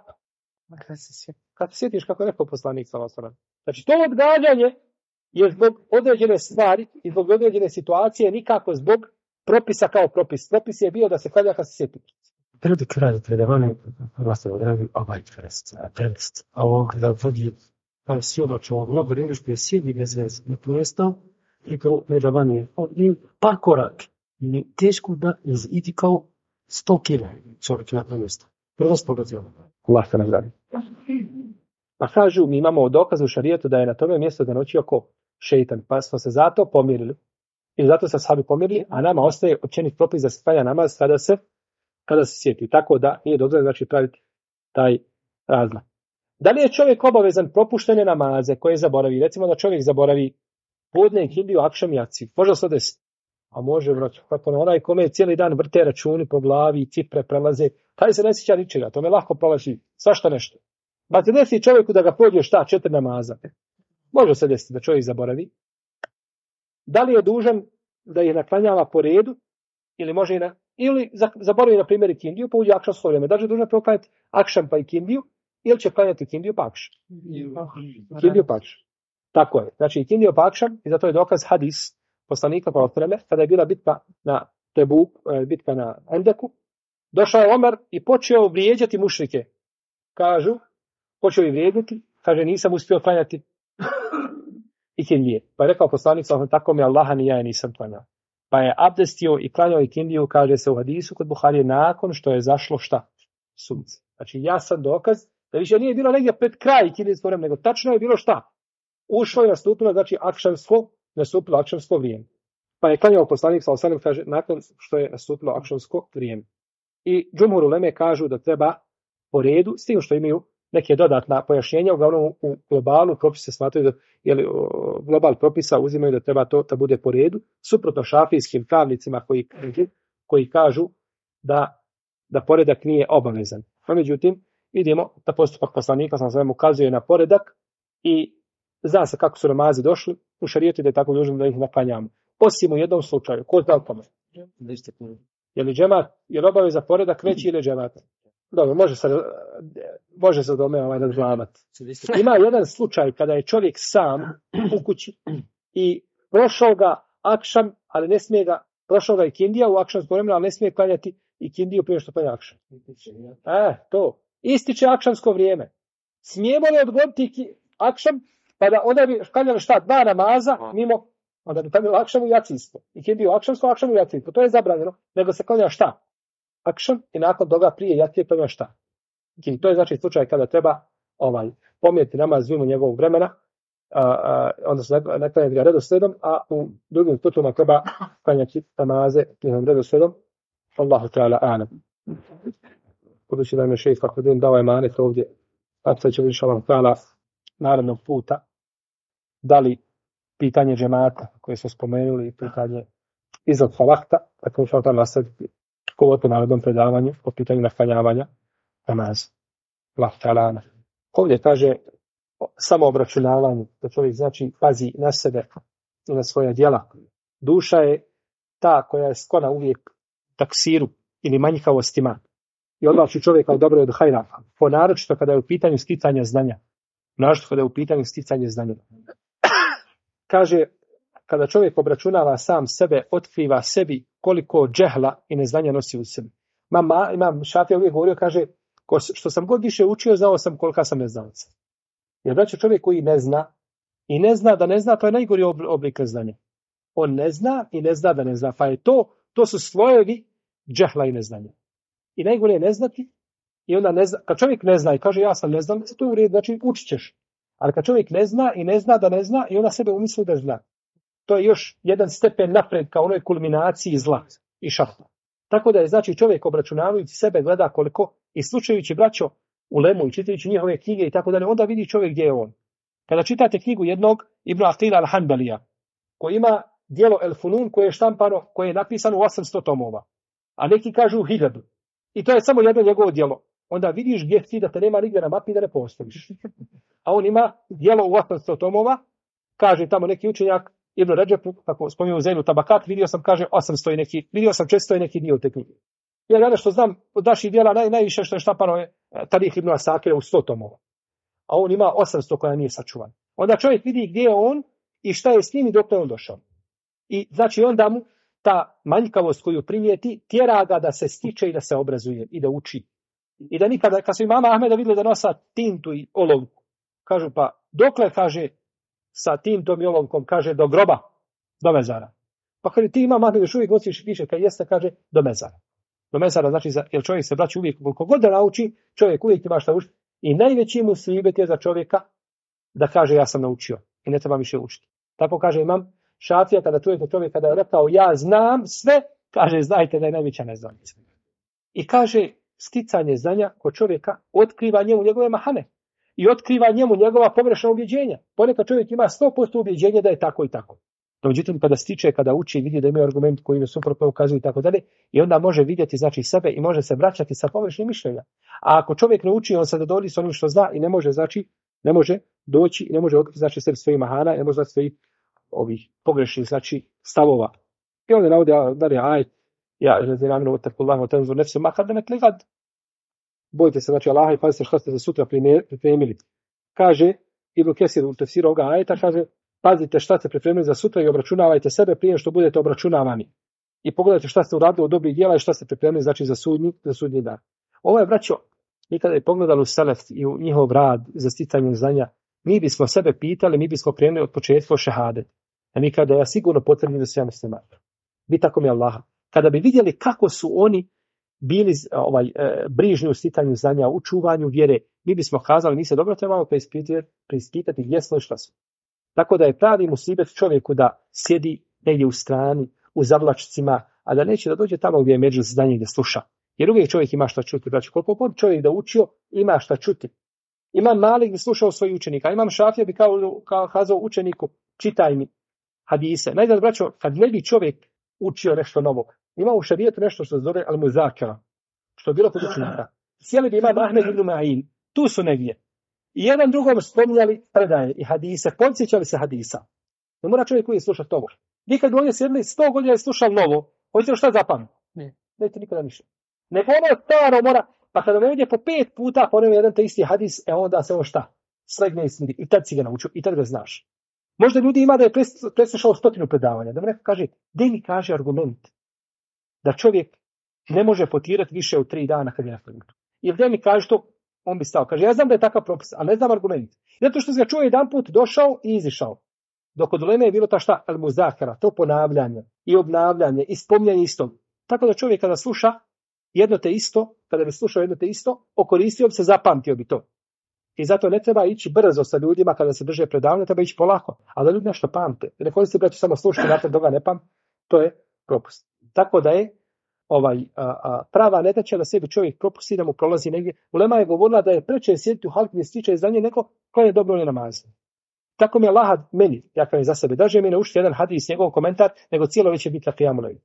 Kad se sjetiš kako je rekao poslanik sallallahu. Znači to odgađanje je zbog određene stvari i zbog određene situacije, nikako zbog propisa kao propis. Propis je bio da se klanja kad se sjeti. Prvi kraj predavanja vlastno odradi ovaj prevest. A ovo da vodi sjelo čovjek mnogo rinduške je sjedi bez veze. Na mjesto i kao predavanje par korak. Teško da iziti kao 100 kila čovjek na mjesto. Prvo spogađava. Allah se nagradi. Pa kažu, mi imamo dokaz u šarijetu da je na tome mjesto zanoćio ko? Šejtan. Pa smo se zato pomirili. I zato se ashabi pomirili, a nama ostaje općenit propis da se klanja namaz kada se sjeti. Tako da nije dozvoljeno znači praviti taj razmak. Da li je čovjek obavezan propuštene namaze koje zaboravi? Recimo da čovjek zaboravi podne i kindiju, akšam i jaciju. Može se to desiti? A može, vrać. Kako onaj kome je cijeli dan vrte računi po glavi i cifre prelaze, taj se ne sjeća ničega. To me lahko prolazi svašta nešto. Pa se desi čovjeku da ga prođe šta? 4 namaza. Može se desiti da čovjek zaboravi. Da li je dužan da ih naklanjava po redu ili može ili zaboravi na primjer i kindiju pa uđe akšamsko vrijeme. Da li je dužan proklanjati akšam pa i kindiju ili će klanjati kindiju pa akšam? Kindiju pa akšam. Tako je. Znači kindiju pa akšam i zato je dokaz hadis poslanika kada je bila bitka na Tebuk, bitka na Endeku. Došao je Omer i počeo vrijeđati mušrike. Kažu, počeo je vrijeđati, kaže nisam uspio klanjati ikindije. Pa je rekao poslanik, tako mi Allaha ni ja nisam klanjao. Pa je abdestio i klanjao ikindiju, kaže se u hadisu kod Buharije, nakon što je zašlo šta? Sunce. Znači jasan dokaz da više nije bilo negdje pred kraj ikindijskog vremena, nego tačno je bilo šta? Ušlo i nastupilo, znači nastupilo akšamsko vrijeme. Pa je klanjao poslanik, kaže, nakon što je nastupilo akšamsko vrijeme. I džumhur uleme kažu da treba po redu, s tim što imaju neke dodatna pojašnjenja, uglavnom u globalu propise smatraju global propisa uzimaju da treba to da bude po redu, suprotno šafijskim pravnicima koji kažu da poredak nije obavezan. No, međutim, vidimo da postupak poslanika ukazuje na poredak i zna se kako su namazi došli u šarijetu da je tako dužno da ih naklanjamo. Osim u jednom slučaju, ko zna kome? Je li džemat, je li obaveza poredak veći ili džemat? Dobro, može se dome razglavati. Ima jedan slučaj kada je čovjek sam u kući i prošao ga akšam, ali ne smije ga, prošao ga i kindija u akšamskom vremenu, ali ne smije klanjati i kindiju prije što klanja akšam. To. Ističe akšamsko vrijeme. Smijemo li odgoditi akšam, pa da onda bi klanjali šta? 2 namaza mimo, onda bi klanjali akšam u jacijstvo. I kindiju akšamsko, akšam u jacijstvo. To je zabranjeno, nego se klanja šta? Akšam i nakon toga prije jacije klanja šta? I to je znači slučaj kada treba pomijeti namaz mimo njegovog vremena, odnosno ne klanjati ga redoslijedom, a u drugim slučajima treba klanjati namaze njegovim redoslijedom. Allahu ta'ala a'lam. Budući da im je šejh Fakhruddin dao emanet ovdje, a sad ćemo inšallah ta'ala narednog puta, da li pitanje džemata koje smo spomenuli, pitanje izad falahta, tako inšallah ta'ala nastaviti govoriti u narednom predavanju po pitanju naklanjavanja namaza. Allah ta'ala. Ovdje kaže samo obračunavanje, da čovjek znači pazi na sebe i na svoja djela. Duša je ta koja je sklona uvijek taksiru ili manjkavostima i odvlači čovjeka od dobro od hajra, naročito kada je u pitanju sticanja znanja. kaže, kada čovjek obračunava sam sebe, otkriva sebi koliko džehla i neznanja nosi u sebi. Imam Šafija uvijek govorio, kaže, što sam god više učio, znao sam kolika sam neznalica. Jer braćo, čovjek koji ne zna i ne zna da ne zna, to je najgori oblik neznanja. On ne zna i ne zna da ne zna, pa je to su slojevi džehla i neznanja. I najgore je ne znati i onda ne zna, kad čovjek ne zna i kaže ja sam ne znam, to je u redu, znači učit ćeš. Ali kad čovjek ne zna i ne zna da ne zna i onda sebe umisli da zna. To je još jedan stepen napred ka onoj kulminaciji zla i šahta. Tako da je znači čovjek obračunavajući sebe gleda koliko i slučajući braćo u lemu i čitajući njihove knjige i tako dalje, onda vidi čovjek gdje je on. Kada čitate knjigu jednog Ibn Aqila al-Hanbalija, koji ima djelo El Funun koje je štampano, koje je napisano u 800 tomova, a neki kažu 1000. I to je samo jedno njegovo djelo. Onda vidiš gdje ti da te nema nigdje na mapi da ne postojiš. A on ima djelo u 800 tomova, kaže tamo neki učenjak, Ibn Ređep, kako spominju u Zejnu Tabakat, vidio sam, kaže, 800 i neki, vidio sam 400 i neki dio te knjige. Jer ja što znam, od naših djela najviše što je štampano je Tarih Ibn Asakira u 100 tomova. A on ima 800 koja nije sačuvan. Onda čovjek vidi gdje je on i šta je s njim i dok je on došao. I znači onda mu ta manjkavost koju primijeti tjera ga da se stiče i da se obrazuje i da uči. I da nikada, kad su i mama Ahmeda vidjeli da nosa tintu i olovku, kažu pa dokle, kaže, sa tintom i olovkom, kaže, do groba, do mezara. Pa kaže, ti imam Ahmed još uvijek nosiš i piše, kad jeste, kaže, do mezara. Do mezara znači, jer čovjek se braći uvijek, koliko god da nauči, čovjek uvijek ima šta učiti. I najveći musibet je za čovjeka da kaže, ja sam naučio i ne treba više učiti. Tako kaže imam Šafija, kada čujete čovjeka da je rekao, ja znam sve, kaže, znajte da je najveća neznanica. I kaže, sticanje znanja kod čovjeka otkriva njemu njegove mahane i otkriva njemu njegova pogrešna ubjeđenja. Ponekad čovjek ima 100% ubjeđenja da je tako i tako. Međutim, kada stiče, kada uči, vidi da ima argument koji je suprotno ukazuju i tako dalje, i onda može vidjeti znači sebe i može se vraćati sa pogrešnim mišljenja. A ako čovjek ne uči, on se zadovolji s onim što zna i ne može, znači, ne može doći i ne može otkriti znači sebi svojih mahana i ne može znači svojih ovih pogrešnih znači stavova. I onda navodi da je ajet, ja želim otakullahu tanzur nefsu ma kad nekad. Bojte se znači Allaha i pazite što ste za sutra pripremili. Kaže Ibn Kesir u tefsiru ovoga ajeta, kaže pazite šta ste pripremili za sutra i obračunavajte sebe prije što budete obračunavani. I pogledajte šta ste uradili od dobrih djela i šta ste pripremili znači za sudnji dan. Ovo je braćo, mi kada je pogledali u selef i u njihov rad za sticanje znanja, mi bismo sebe pitali, mi bismo krenuli od početka o šehadet. A mi kada ja sigurno potvrdim da su ja musliman. Vi tako mi Allaha. Kada bi vidjeli kako su oni bili brižni u sticanju znanja, u čuvanju vjere, mi bismo kazali, mi se dobro trebamo preispitati gdje smo i šta smo. Tako da je pravi musibet čovjeku da sjedi negdje u strani, u zavlačcima, a da neće da dođe tamo gdje je među znanje gdje sluša. Jer uvijek čovjek ima šta čuti. Znači, koliko god čovjek da učio, ima šta čuti. Imam Malik bi slušao svojih učenika, imam Šafija bi kao kazao učeniku, čitaj mi hadise. Najzad, braćo, kad ne bi čovjek učio nešto novo, ima u šarijetu nešto što se zove al-muzakara, što je bilo kod učenika. Sjeli bi imam Ahmed ibn Ma'in, tu su negdje. I jedan drugom spominjali predaje i hadise, podsjećali se hadisa. Ne mora čovjek koji slušati ovo. Vi kad ovdje sjedili 100 godina je slušao novo, hoćete li šta zapamiti? Ne. Nećete nikada ništa. Nego ono staro mora, pa kada ne vidje po 5 puta ponovno jedan te isti hadis, onda se on šta? Slegne i smiri. I tad si ga naučio, i tad ga znaš. Možda ljudi ima da je preslušao 100 predavanja. Da mu neko kaže, gdje mi kaže argument da čovjek ne može potirati više od 3 dana kad je napravljeno. Ili gdje mi kaže to, on bi stao. Kaže, ja znam da je takav propis, ali ne znam argument. Zato što se ga čuo jedan put, došao i izišao. Dok od uleme je bilo ta šta? Al-muzakara, to ponavljanje i obnavljanje i spominjanje istog. Tako da čovjek kada sluša jedno te isto, kada bi slušao jedno te isto, okoristio bi se, zapamtio bi to. I zato ne treba ići brzo sa ljudima kada se drže predavanja, treba ići polako. A da ljudi nešto pamte. Ne koristi braći samo slušati, nakon toga ne pam, to je propust. Tako da je prava nedaća da sebi čovjek propusti da mu prolazi negdje. Ulema je govorila da je preče sjediti u halki gdje stiče za nje neko koji je dobro namaz. Tako mi Allah meni, ja kao je za sebe, daže mi naučiti jedan hadis, njegov komentar, nego cijelo već je biti Qiyamul-Layl.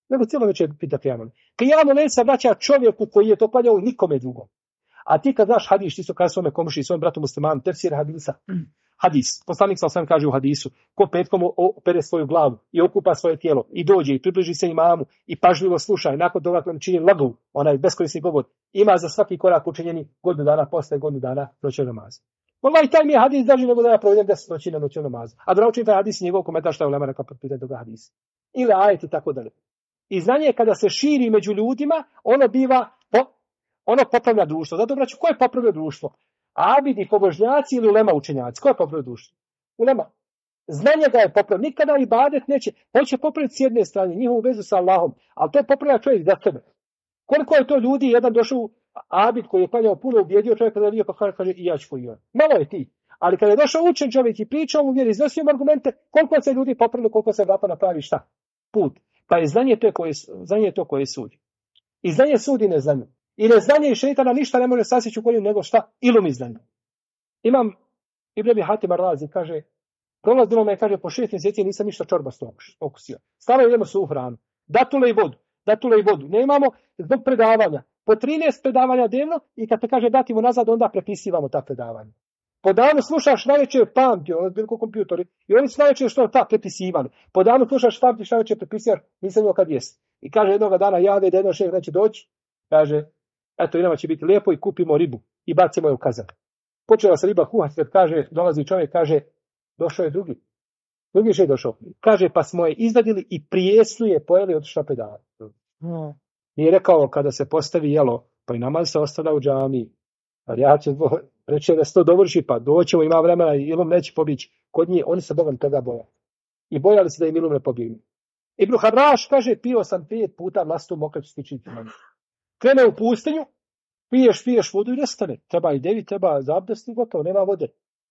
Qiyamul-Layl se vraća čovjeku koji je to klanjao nikome drugom. A ti kad znaš hadis, ti su kada svome komši i svojom bratu muslimanu, tefsir hadisa. Hadis, poslanik sam kaže u hadisu, ko petkom opere svoju glavu i okupa svoje tijelo i dođe i približi se imamu i pažljivo sluša i nakon toga čini lagov, onaj beskorisni govor, ima za svaki korak učinjeni godinu dana posle godinu dana noćnog namaza. Wallahi taj mi je hadis daži nego da ja provedem 10 noći na noćnom namazu. A da naučim taj hadis i njegov komentar šta je ulema rekao pod pitanjem toga hadisa. Ili ajet i tako dalje. I znanje kada se širi među ljudima, ono biva, ono popravlja društvo. Zato braću, ko je popravio društvo? Abidi, pobožnjaci ili ulema učenjaci? Ko je popravio društvo? Ulema. Znanje ga je popravio. Nikada ibadet neće. Hoće popraviti s jedne strane njihovu vezu sa Allahom, ali to je popravlja čovjek za sebe. Koliko je to ljudi, jedan došao abid koji je klanjao puno, ubjedio čovjek kada je vidio pa kaže i ja ću koji on. Malo je ti. Ali kada je došao učen čovjek i pričao mu vjeri, iznosio im argumente, koliko se ljudi popravili, koliko se vrata napravi šta? Put. Pa je znanje to koje sudi. I znanje sudi neznanje. I neznanje i šeitana ništa ne može sasjeći u koljenu nego šta? Ilum i znanje. Imam Ibn Abi Hatim Ar-Razi, kaže, prolazilo me, kaže, po 6 mjeseci nisam ništa čorbasto okusio. Stvarno jedemo suhu hranu. Datule i vodu. Ne imamo zbog predavanja. Po 13 predavanja dnevno i kad te kaže datimo nazad, onda prepisivamo ta predavanja. Po danu slušaš najveće pamti, ono veliko kompjutori, i oni su najveće što ta prepisivali. Po danu slušaš pamtiš najveće prepisivaš, nisam imao kad jest. I kaže jednoga dana jave da jedno šef neće doći, kaže, eto, nama će biti lijepo i kupimo ribu i bacimo je u kazan. Počela se riba kuhati, kad kaže, dolazi čovjek, kaže, došao je drugi šef došao. Kaže, pa smo je izvadili i prijesli je pojeli od šta predavanja. Nije rekao kada se postavi jelo, pa i namaz se ostavlja u džamiji. Ali ja ću reći da se to dovrši, pa doćemo, ima vremena i ilum neće pobići. Kod njih, oni se Bogom toga bojali. I bojali se da im ilum ne pobjegne. Ibn Haraš kaže, pio sam 5 puta vlastu mokraću stičiti manje. Krene u pustinju, piješ vodu i nestane. Treba i devi, treba za abdest i gotovo, nema vode.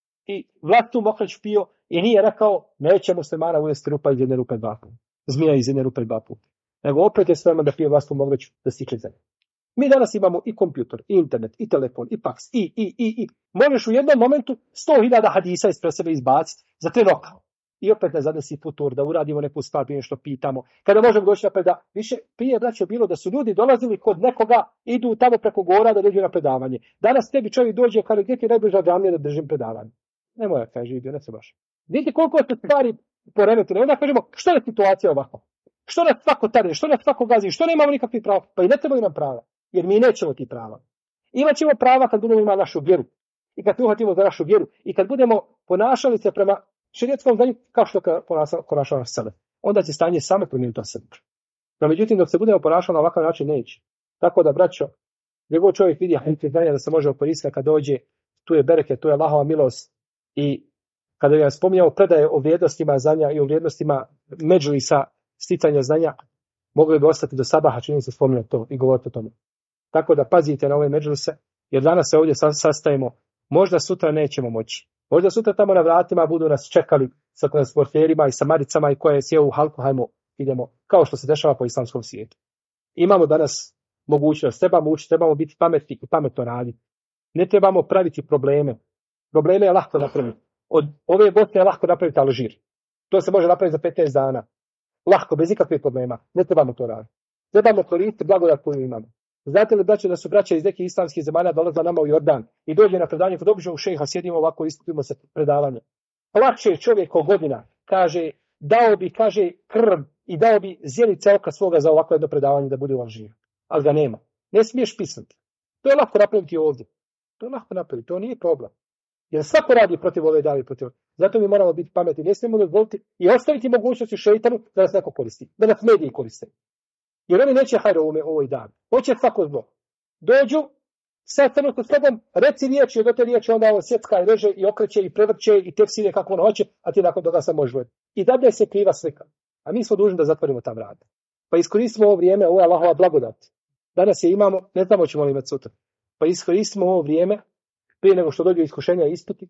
I vlastu mokraću pio i nije rekao, neće muslimana ujesti rupa iz jedne rupe 2 puta. Zmija iz jedne rupe 2 puta. Nego opet je svema da pije vlastu mokraću da stiče zemlje. Mi danas imamo i kompjutor, i internet, i telefon, i faks, i. Možeš u jednom momentu 100.000 hadisa ispred sebe izbaciti za 3 roka. I opet ne zadesi futur, da uradimo neku stvar, nešto pitamo. Kada možemo doći na predavanje, više prije braćo bilo da su ljudi dolazili kod nekoga, idu tamo preko gora da dođu na predavanje. Danas tebi čovjek dođe, kada gdje ti najbliža džamija da držim predavanje. Nemoj ja kaže, ne se baš. Vidite koliko se stvari poremetile. Onda kažemo, što je situacija ovako? Što nas svako tare, što nas svako gazi, što nemamo nikakvih prava? Pa i ne trebaju nam prava, jer mi nećemo ti prava. Imaćemo prava kad budemo imali našu vjeru. I kad uhvatimo za našu vjeru. I kad budemo ponašali se prema šerijetskom znanju kao što ponašao nas sebe. Onda će stanje same promijeniti od sebe. No međutim, dok se budemo ponašali na ovakav način, neće. Tako da, braćo, gdje god čovjek vidi znanja da se može okoristiti kad dođe, tu je bereke, tu je Allahova milost. I kada je spominjao predaje o vrijednostima znanja i o vrijednostima medžlisa sticanja znanja, mogli bi ostati do sabaha, čini se spominjati to i govoriti o tome. Tako da pazite na ove medžlise, jer danas se ovdje sastajemo, možda sutra nećemo moći. Možda sutra tamo na vratima budu nas čekali sa transporterima i sa maricama i koje sjeo u halku, hajmo, idemo, kao što se dešava po islamskom svijetu. Imamo danas mogućnost, trebamo učiti, trebamo biti pametni i pametno raditi. Ne trebamo praviti probleme. Probleme je lako napraviti. Od ove bote je lako napraviti Alžir. To se može napraviti za 15 dana. Lahko, bez ikakvih problema. Ne trebamo to raditi. Trebamo koristiti blagodat koju imamo. Znate li da su braća iz nekih islamskih zemalja dolazila nama u Jordan i dođe na predavanje kod običnog šejha, sjedimo ovako i ispitujemo se predavanje. Plače čovjek od godina, kaže, dao bi, kaže, krv i dao bi zjelice oka svoga za ovako jedno predavanje da bude u Alžiru. Ali ga nema. Ne smiješ pisati. To je lako napraviti ovdje. To je lako napraviti, to nije problem. Jer svako radi protiv ove davi, protiv ove. Zato mi moramo biti pametni, ne smijemo dozvoliti i ostaviti mogućnosti šeitanu da nas neko koristi, da nas mediji koriste. Jer oni neće hajde ovoj dan. Hoće svako zlo. Dođu, sastanu sa sobom, reci riječi, do te riječi onda ovo sjecka i reže i okreće i prevrće i tefsire kako on hoće, a ti nakon toga sam možeš. I dadne se kriva slika. A mi smo dužni da zatvorimo ta vrata. Pa iskoristimo ovo vrijeme, ovo je Allahova blagodat. Danas je imamo, ne znamo ćemo li imati sutra. Pa iskoristimo ovo vrijeme prije nego što dođu iskušenja i ispiti.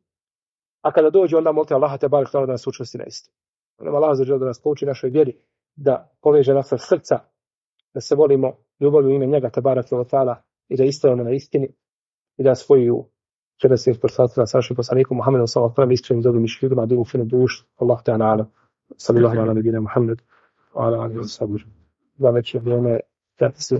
A kada dođe, onda molite Allaha te barek da nas učvrsti na istinu. Allah zađe da nas pouči našoj vjeri, da poveže naša srca, da se volimo ljubavlju ime njega te barek i da istajemo na istini i da svoju čeresnim sportstvima sa našim poslanikom Muhammedom sallallahu alejhi ve sellem iskrenim dobrim mišljima, da ufinu duš, Allah te anala, sallallahu ala nabina Muhammed, ala alihi wa sahbihi. Da već je vrijeme da se